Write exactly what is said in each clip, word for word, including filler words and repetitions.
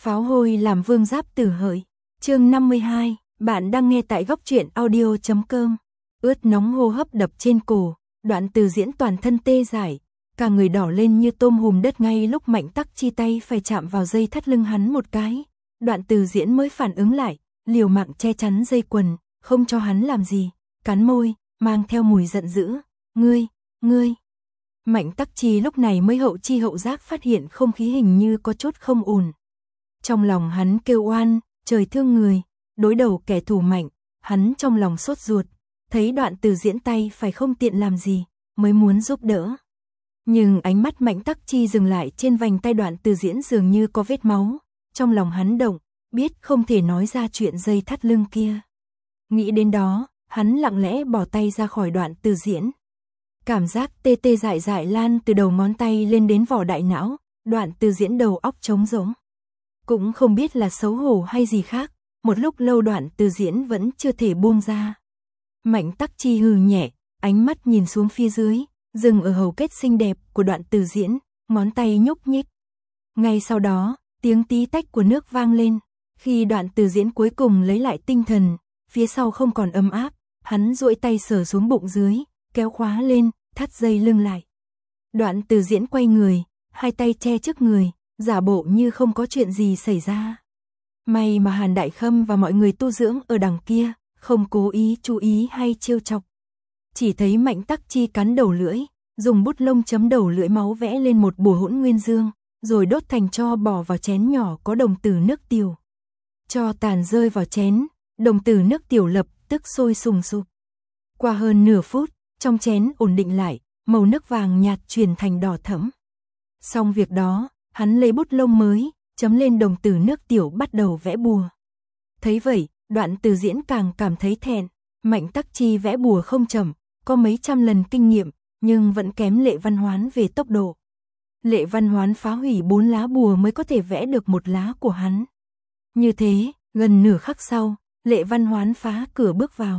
Pháo hôi làm vương giáp tử hợi. Chương năm mươi hai, bạn đang nghe tại góc truyện audio chấm com. Ướt nóng hô hấp đập trên cổ, Đoạn Từ Diễn toàn thân tê dại, cả người đỏ lên như tôm hùm đất. Ngay lúc Mạnh Tắc Chi tay phải chạm vào dây thắt lưng hắn một cái, Đoạn Từ Diễn mới phản ứng lại, liều mạng che chắn dây quần, không cho hắn làm gì, cắn môi, mang theo mùi giận dữ, "Ngươi, ngươi." Mạnh Tắc Chi lúc này mới hậu chi hậu giác phát hiện không khí hình như có chút không ổn. Trong lòng hắn kêu oan, trời thương người, đối đầu kẻ thù mạnh, hắn trong lòng sốt ruột, thấy Đoạn Từ Diễn tay phải không tiện làm gì, mới muốn giúp đỡ. Nhưng ánh mắt Mạnh Tắc Chi dừng lại trên vành tay Đoạn Từ Diễn dường như có vết máu, trong lòng hắn động, biết không thể nói ra chuyện dây thắt lưng kia. Nghĩ đến đó, hắn lặng lẽ bỏ tay ra khỏi Đoạn Từ Diễn. Cảm giác tê tê dại dại lan từ đầu ngón tay lên đến vỏ đại não, Đoạn Từ Diễn đầu óc trống rỗng. Cũng không biết là xấu hổ hay gì khác, một lúc lâu Đoạn Từ Diễn vẫn chưa thể buông ra. Mạnh Tắc Chi hừ nhẹ, ánh mắt nhìn xuống phía dưới, dừng ở hầu kết xinh đẹp của Đoạn Từ Diễn, ngón tay nhúc nhích. Ngay sau đó, tiếng tí tách của nước vang lên, khi Đoạn Từ Diễn cuối cùng lấy lại tinh thần, phía sau không còn ấm áp, hắn duỗi tay sờ xuống bụng dưới, kéo khóa lên, thắt dây lưng lại. Đoạn Từ Diễn quay người, hai tay che trước người, giả bộ như không có chuyện gì xảy ra. May mà Hàn Đại Khâm và mọi người tu dưỡng ở đằng kia, không cố ý chú ý hay trêu chọc. Chỉ thấy Mạnh Tắc Chi cắn đầu lưỡi, dùng bút lông chấm đầu lưỡi máu vẽ lên một bùa hỗn nguyên dương, rồi đốt thành tro bỏ vào chén nhỏ có đồng tử nước tiểu. Tro tàn rơi vào chén, đồng tử nước tiểu lập tức sôi sùng sục. Qua hơn nửa phút, trong chén ổn định lại, màu nước vàng nhạt chuyển thành đỏ thẫm. Xong việc đó, hắn lấy bút lông mới, chấm lên đồng tử nước tiểu bắt đầu vẽ bùa. Thấy vậy, Đoạn Từ Diễn càng cảm thấy thẹn, Mạnh Tắc Chi vẽ bùa không chậm, có mấy trăm lần kinh nghiệm, nhưng vẫn kém Lệ Văn Hoán về tốc độ. Lệ Văn Hoán phá hủy bốn lá bùa mới có thể vẽ được một lá của hắn. Như thế, gần nửa khắc sau, Lệ Văn Hoán phá cửa bước vào.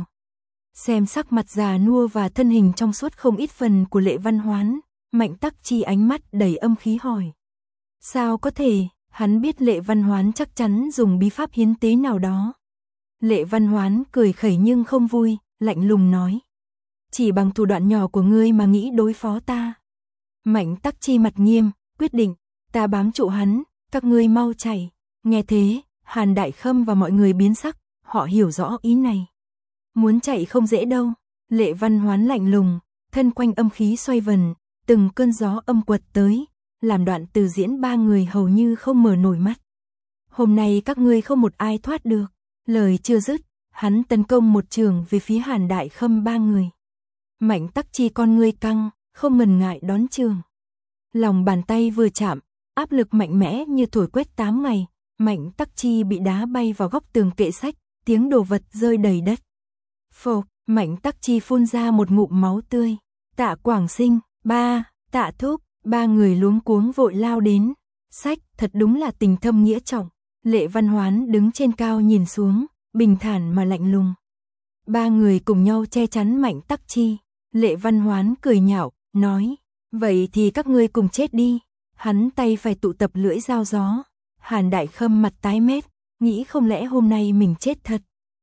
Xem sắc mặt già nua và thân hình trong suốt không ít phần của Lệ Văn Hoán, Mạnh Tắc Chi ánh mắt đầy âm khí hỏi. Sao có thể, hắn biết Lệ Văn Hoán chắc chắn dùng bí pháp hiến tế nào đó. Lệ Văn Hoán cười khẩy nhưng không vui, lạnh lùng nói. Chỉ bằng thủ đoạn nhỏ của ngươi mà nghĩ đối phó ta. Mạnh Tắc Chi mặt nghiêm, quyết định, ta bám trụ hắn, các ngươi mau chạy. Nghe thế, Hàn Đại Khâm và mọi người biến sắc, họ hiểu rõ ý này. Muốn chạy không dễ đâu. Lệ Văn Hoán lạnh lùng, thân quanh âm khí xoay vần, từng cơn gió âm quật tới, làm Đoạn Từ Diễn ba người hầu như không mở nổi mắt. Hôm nay các ngươi không một ai thoát được. Lời chưa dứt, hắn tấn công một trường về phía Hàn Đại Khâm ba người. Mạnh Tắc Chi con ngươi căng, không ngần ngại đón trường. Lòng bàn tay vừa chạm, áp lực mạnh mẽ như thổi quét tám ngày, Mạnh Tắc Chi bị đá bay vào góc tường kệ sách, tiếng đồ vật rơi đầy đất. Phộc, Mạnh Tắc Chi phun ra một ngụm máu tươi. Tạ Quảng Sinh, ba, Tạ Thúc, ba người luống cuống vội lao đến. Sách, thật đúng là tình thâm nghĩa trọng. Lệ Văn Hoán đứng trên cao nhìn xuống, bình thản mà lạnh lùng. Ba người cùng nhau che chắn Mạnh Tắc Chi. Lệ Văn Hoán cười nhạo, nói, vậy thì các ngươi cùng chết đi. Hắn tay phải tụ tập lưỡi dao gió. Hàn Đại Khâm mặt tái mét, nghĩ không lẽ hôm nay mình chết thật.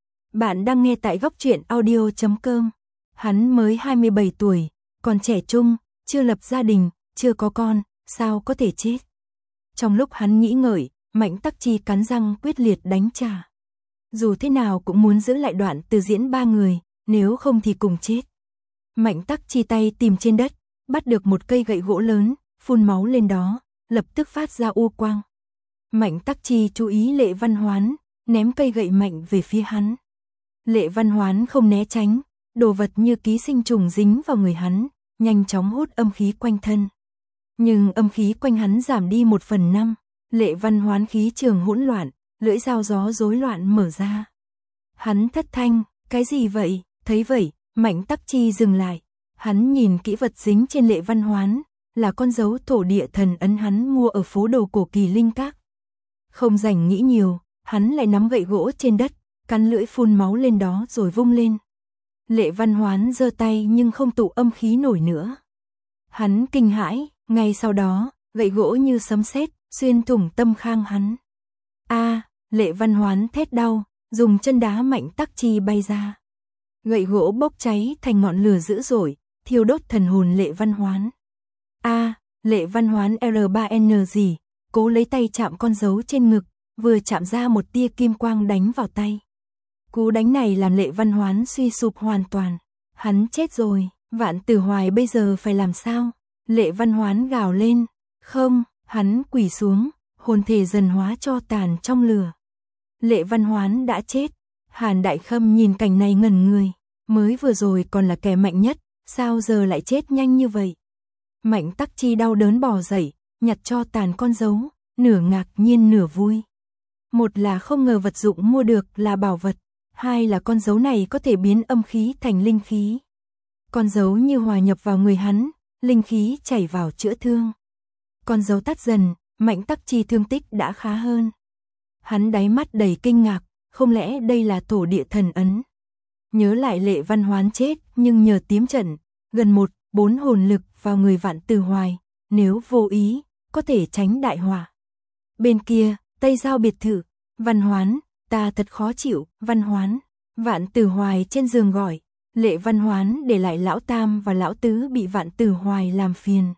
Bạn đang nghe tại góc truyện audio chấm com. Hắn mới hai mươi bảy tuổi, còn trẻ trung, chưa lập gia đình, chưa có con, sao có thể chết. Trong lúc hắn nghĩ ngợi, Mạnh Tắc Chi cắn răng quyết liệt đánh trả. Dù thế nào cũng muốn giữ lại Đoạn Từ Diễn ba người, nếu không thì cùng chết. Mạnh Tắc Chi tay tìm trên đất, bắt được một cây gậy gỗ lớn, phun máu lên đó, lập tức phát ra u quang. Mạnh Tắc Chi chú ý Lệ Văn Hoán, ném cây gậy mạnh về phía hắn. Lệ Văn Hoán không né tránh, đồ vật như ký sinh trùng dính vào người hắn, nhanh chóng hút âm khí quanh thân. Nhưng âm khí quanh hắn giảm đi một phần năm, Lệ Văn Hoán khí trường hỗn loạn, lưỡi dao gió rối loạn mở ra. Hắn thất thanh, cái gì vậy? Thấy vậy, Mạnh Tắc Chi dừng lại. Hắn nhìn kỹ vật dính trên Lệ Văn Hoán, là con dấu thổ địa thần ấn hắn mua ở phố đồ cổ Kỳ Linh Các. Không rảnh nghĩ nhiều, hắn lại nắm gậy gỗ trên đất, cắn lưỡi phun máu lên đó rồi vung lên. Lệ Văn Hoán giơ tay nhưng không tụ âm khí nổi nữa. Hắn kinh hãi, ngay sau đó, gậy gỗ như sấm sét xuyên thủng tâm khang hắn. A, Lệ Văn Hoán thét đau, dùng chân đá Mạnh Tắc Chi bay ra. Gậy gỗ bốc cháy thành ngọn lửa dữ dội, thiêu đốt thần hồn Lệ Văn Hoán. A, Lệ Văn Hoán R ba N gì, cố lấy tay chạm con dấu trên ngực, vừa chạm ra một tia kim quang đánh vào tay. Cú đánh này làm Lệ Văn Hoán suy sụp hoàn toàn. Hắn chết rồi, Vạn Tử Hoài bây giờ phải làm sao? Lệ Văn Hoán gào lên. Không, hắn quỳ xuống, hồn thể dần hóa cho tàn trong lửa. Lệ Văn Hoán đã chết. Hàn Đại Khâm nhìn cảnh này ngẩn người. Mới vừa rồi còn là kẻ mạnh nhất, sao giờ lại chết nhanh như vậy? Mạnh Tắc Chi đau đớn bò dậy, nhặt cho tàn con dấu, nửa ngạc nhiên nửa vui. Một là không ngờ vật dụng mua được là bảo vật, hai là con dấu này có thể biến âm khí thành linh khí. Con dấu như hòa nhập vào người hắn, linh khí chảy vào chữa thương. Con dấu tắt dần, Mạnh Tắc Chi thương tích đã khá hơn. Hắn đáy mắt đầy kinh ngạc, không lẽ đây là thổ địa thần ấn? Nhớ lại Lệ Văn Hoán chết nhưng nhờ tiếm trận, gần một, bốn hồn lực vào người Vạn Tử Hoài, nếu vô ý, có thể tránh đại họa. Bên kia, Tây Giao biệt thự, Văn Hoán, ta thật khó chịu, Văn Hoán. Vạn Tử Hoài trên giường gọi, Lệ Văn Hoán để lại lão Tam và lão Tứ bị Vạn Tử Hoài làm phiền.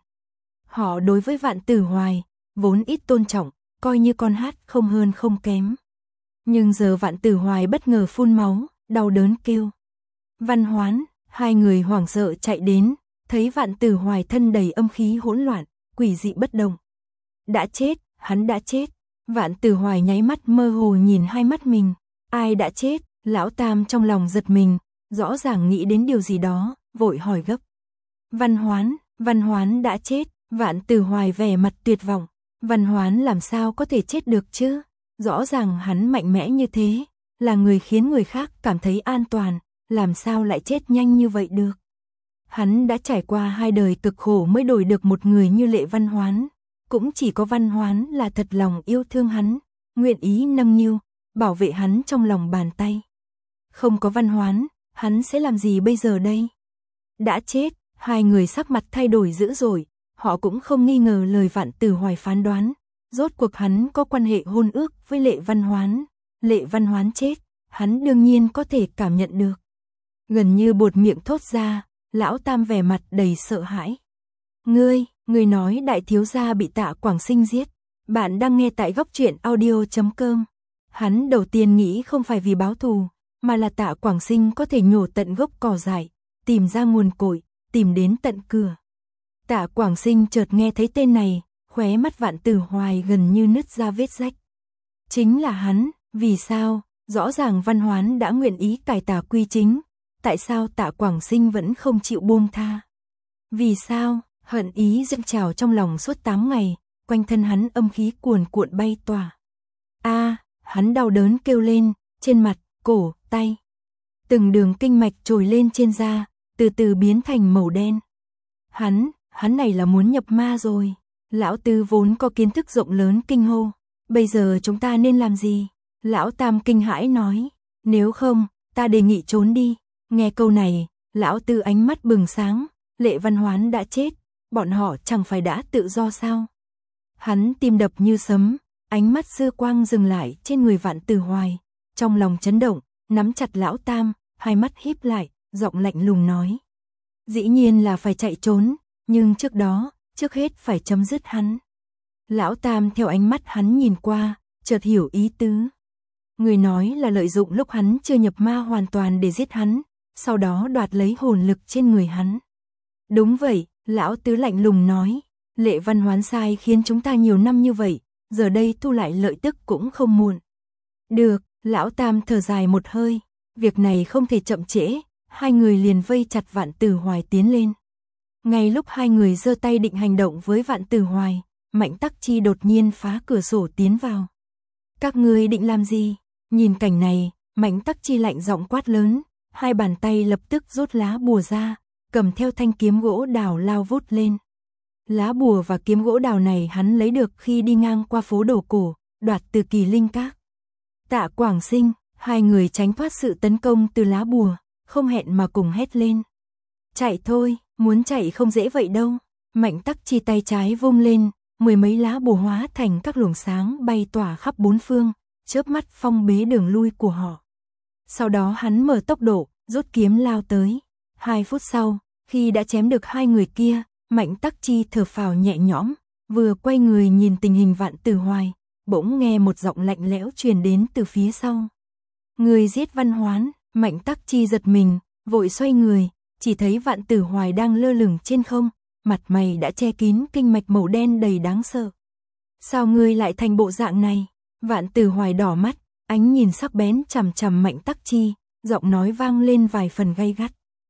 Họ đối với Vạn Tử Hoài, vốn ít tôn trọng, coi như con hát không hơn không kém. Nhưng giờ Vạn Tử Hoài bất ngờ phun máu, đau đớn kêu. Văn Hoán, hai người hoảng sợ chạy đến, thấy Vạn Tử Hoài thân đầy âm khí hỗn loạn, quỷ dị bất động. Đã chết, hắn đã chết. Vạn Tử Hoài nháy mắt mơ hồ nhìn hai mắt mình. Ai đã chết? Lão Tam trong lòng giật mình, rõ ràng nghĩ đến điều gì đó, vội hỏi gấp. Văn Hoán, Văn Hoán đã chết. Vạn Tử Hoài vẻ mặt tuyệt vọng. Văn Hoán làm sao có thể chết được chứ? Rõ ràng hắn mạnh mẽ như thế, là người khiến người khác cảm thấy an toàn, làm sao lại chết nhanh như vậy được? Hắn đã trải qua hai đời cực khổ mới đổi được một người như Lệ Văn Hoán. Cũng chỉ có Văn Hoán là thật lòng yêu thương hắn, nguyện ý nâng niu, bảo vệ hắn trong lòng bàn tay. Không có Văn Hoán, hắn sẽ làm gì bây giờ đây? Đã chết, hai người sắc mặt thay đổi dữ dội, họ cũng không nghi ngờ lời Vạn Tử Hoài phán đoán. Rốt cuộc hắn có quan hệ hôn ước với Lệ Văn Hoán. Lệ Văn Hoán chết, hắn đương nhiên có thể cảm nhận được. Gần như buột miệng thốt ra, lão Tam vẻ mặt đầy sợ hãi. Ngươi, ngươi nói đại thiếu gia bị Tạ Quảng Sinh giết. Bạn đang nghe tại góc truyện audio chấm com. Hắn đầu tiên nghĩ không phải vì báo thù, mà là Tạ Quảng Sinh có thể nhổ tận gốc cỏ dại, tìm ra nguồn cội, tìm đến tận cửa. Tạ Quảng Sinh chợt nghe thấy tên này, khóe mắt Vạn Tử Hoài gần như nứt ra vết rách. Chính là hắn, vì sao? Rõ ràng Văn Hoán đã nguyện ý cải tà quy chính, tại sao Tạ Quảng Sinh vẫn không chịu buông tha? Vì sao? Hận ý dâng trào trong lòng suốt tám ngày, quanh thân hắn âm khí cuồn cuộn bay tỏa. A, hắn đau đớn kêu lên, trên mặt, cổ, tay. Từng đường kinh mạch trồi lên trên da, từ từ biến thành màu đen. Hắn, hắn này là muốn nhập ma rồi. Lão Tứ vốn có kiến thức rộng lớn kinh hô. Bây giờ chúng ta nên làm gì? Lão Tam kinh hãi nói. Nếu không, ta đề nghị trốn đi. Nghe câu này, Lão Tứ ánh mắt bừng sáng. Lệ Văn Hoán đã chết, bọn họ chẳng phải đã tự do sao? Hắn tim đập như sấm, ánh mắt dư quang dừng lại trên người Vạn Tử Hoài. Trong lòng chấn động, nắm chặt Lão Tam, hai mắt híp lại, giọng lạnh lùng nói. Dĩ nhiên là phải chạy trốn, nhưng trước đó, trước hết phải chấm dứt hắn. Lão Tam theo ánh mắt hắn nhìn qua, chợt hiểu ý tứ. Người nói là lợi dụng lúc hắn chưa nhập ma hoàn toàn để giết hắn, sau đó đoạt lấy hồn lực trên người hắn. Đúng vậy, Lão Tứ lạnh lùng nói, Lệ Văn Hoán sai khiến chúng ta nhiều năm như vậy, giờ đây thu lại lợi tức cũng không muộn. Được, Lão Tam thở dài một hơi, việc này không thể chậm trễ, hai người liền vây chặt Vạn Tử Hoài tiến lên. Ngay lúc hai người giơ tay định hành động với Vạn Tử Hoài, Mạnh Tắc Chi đột nhiên phá cửa sổ tiến vào. Các ngươi định làm gì? Nhìn cảnh này, Mạnh Tắc Chi lạnh giọng quát lớn, hai bàn tay lập tức rút lá bùa ra, cầm theo thanh kiếm gỗ đào lao vút lên. Lá bùa và kiếm gỗ đào này hắn lấy được khi đi ngang qua phố đồ cổ, đoạt từ Kỳ Linh Các. Tạ Quảng Sinh, hai người tránh thoát sự tấn công từ lá bùa, không hẹn mà cùng hét lên. Chạy thôi, muốn chạy không dễ vậy đâu. Mạnh Tắc Chi tay trái vung lên, mười mấy lá bùa hóa thành các luồng sáng bay tỏa khắp bốn phương, chớp mắt phong bế đường lui của họ. Sau đó hắn mở tốc độ, rút kiếm lao tới. Hai phút sau, khi đã chém được hai người kia, Mạnh Tắc Chi thở phào nhẹ nhõm, vừa quay người nhìn tình hình Vạn Tử Hoài, bỗng nghe một giọng lạnh lẽo truyền đến từ phía sau. Người giết Văn Hoán. Mạnh Tắc Chi giật mình, vội xoay người, chỉ thấy Vạn Tử Hoài đang lơ lửng trên không, mặt mày đã che kín kinh mạch màu đen đầy đáng sợ. Sao ngươi lại thành bộ dạng này? Vạn Tử Hoài đỏ mắt, ánh nhìn sắc bén chằm chằm Mạnh Tắc Chi, giọng nói vang lên vài phần gay gắt.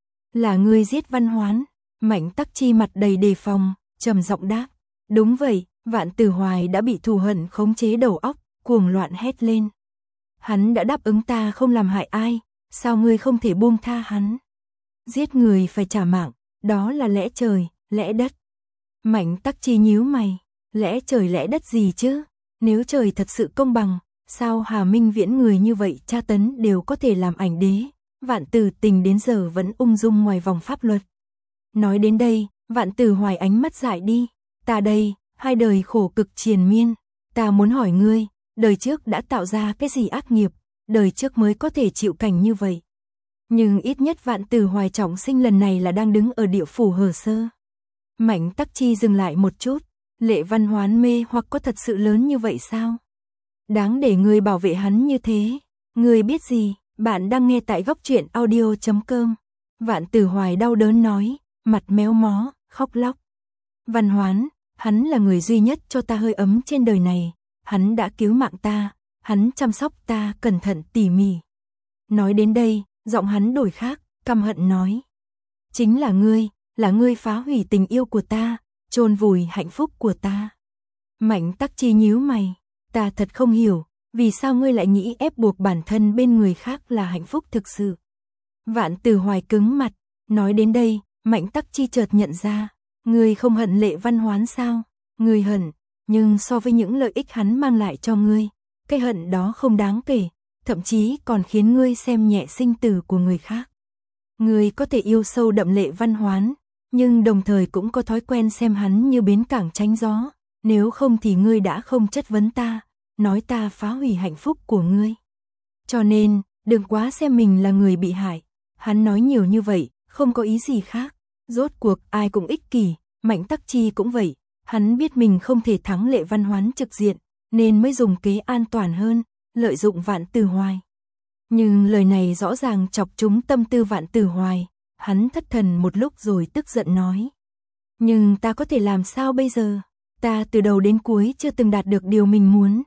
Là ngươi giết Văn Hoán? Mạnh Tắc Chi mặt đầy đề phòng, trầm giọng đáp. Đúng vậy. Vạn Tử Hoài đã bị thù hận khống chế đầu óc, cuồng loạn hét lên. Hắn đã đáp ứng ta không làm hại ai, sao ngươi không thể buông tha hắn? Giết người phải trả mạng, đó là lẽ trời, lẽ đất. Mạnh Tắc Chi nhíu mày, lẽ trời lẽ đất gì chứ? Nếu trời thật sự công bằng, sao Hà Minh Viễn người như vậy tra tấn đều có thể làm ảnh đế, Vạn Tử Tình đến giờ vẫn ung dung ngoài vòng pháp luật. Nói đến đây, Vạn Tử Hoài ánh mắt dại đi, ta đây, hai đời khổ cực triền miên, ta muốn hỏi ngươi, đời trước đã tạo ra cái gì ác nghiệp, đời trước mới có thể chịu cảnh như vậy. Nhưng ít nhất Vạn Tử Hoài trọng sinh lần này là đang đứng ở địa phủ Hở Sơ. Mạnh Tắc Chi dừng lại một chút, Lệ Văn Hoán mê hoặc có thật sự lớn như vậy sao? Đáng để ngươi bảo vệ hắn như thế. Ngươi biết gì? Bạn đang nghe tại góc truyện audio chấm com. Vạn Tử Hoài đau đớn nói, mặt méo mó, khóc lóc. Văn Hoán, hắn là người duy nhất cho ta hơi ấm trên đời này, hắn đã cứu mạng ta, hắn chăm sóc ta cẩn thận tỉ mỉ. Nói đến đây, giọng hắn đổi khác, căm hận nói. Chính là ngươi, là ngươi phá hủy tình yêu của ta, chôn vùi hạnh phúc của ta. Mạnh Tắc Chi nhíu mày, ta thật không hiểu, vì sao ngươi lại nghĩ ép buộc bản thân bên người khác là hạnh phúc thực sự. Vạn Tử Hoài cứng mặt, nói đến đây, Mạnh Tắc Chi chợt nhận ra, ngươi không hận Lệ Văn Hoán sao? Ngươi hận, nhưng so với những lợi ích hắn mang lại cho ngươi, cái hận đó không đáng kể, thậm chí còn khiến ngươi xem nhẹ sinh tử của người khác. Ngươi có thể yêu sâu đậm Lệ Văn Hoán, nhưng đồng thời cũng có thói quen xem hắn như bến cảng tránh gió, nếu không thì ngươi đã không chất vấn ta, nói ta phá hủy hạnh phúc của ngươi. Cho nên, đừng quá xem mình là người bị hại. Hắn nói nhiều như vậy, không có ý gì khác. Rốt cuộc ai cũng ích kỷ, Mạnh Tắc Chi cũng vậy. Hắn biết mình không thể thắng Lệ Văn Hoán trực diện, nên mới dùng kế an toàn hơn, lợi dụng Vạn Tử Hoài. Nhưng lời này rõ ràng chọc trúng tâm tư Vạn Tử Hoài. Hắn thất thần một lúc rồi tức giận nói. Nhưng ta có thể làm sao bây giờ? Ta từ đầu đến cuối chưa từng đạt được điều mình muốn.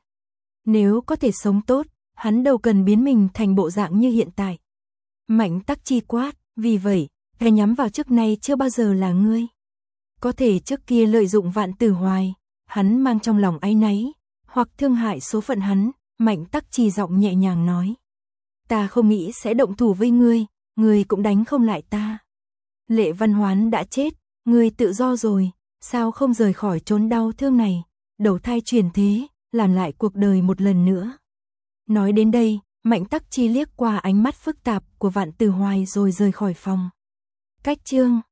Nếu có thể sống tốt, hắn đâu cần biến mình thành bộ dạng như hiện tại. Mạnh Tắc Chi quát, vì vậy, kẻ nhắm vào trước nay chưa bao giờ là ngươi. Có thể trước kia lợi dụng Vạn Tử Hoài, hắn mang trong lòng áy náy, hoặc thương hại số phận hắn, Mạnh Tắc Chi giọng nhẹ nhàng nói. Ta không nghĩ sẽ động thủ với ngươi, ngươi cũng đánh không lại ta. Lệ Văn Hoán đã chết, ngươi tự do rồi, sao không rời khỏi chốn đau thương này, đầu thai chuyển thế, làm lại cuộc đời một lần nữa. Nói đến đây, Mạnh Tắc Chi liếc qua ánh mắt phức tạp của Vạn Tử Hoài rồi rời khỏi phòng. Cách chương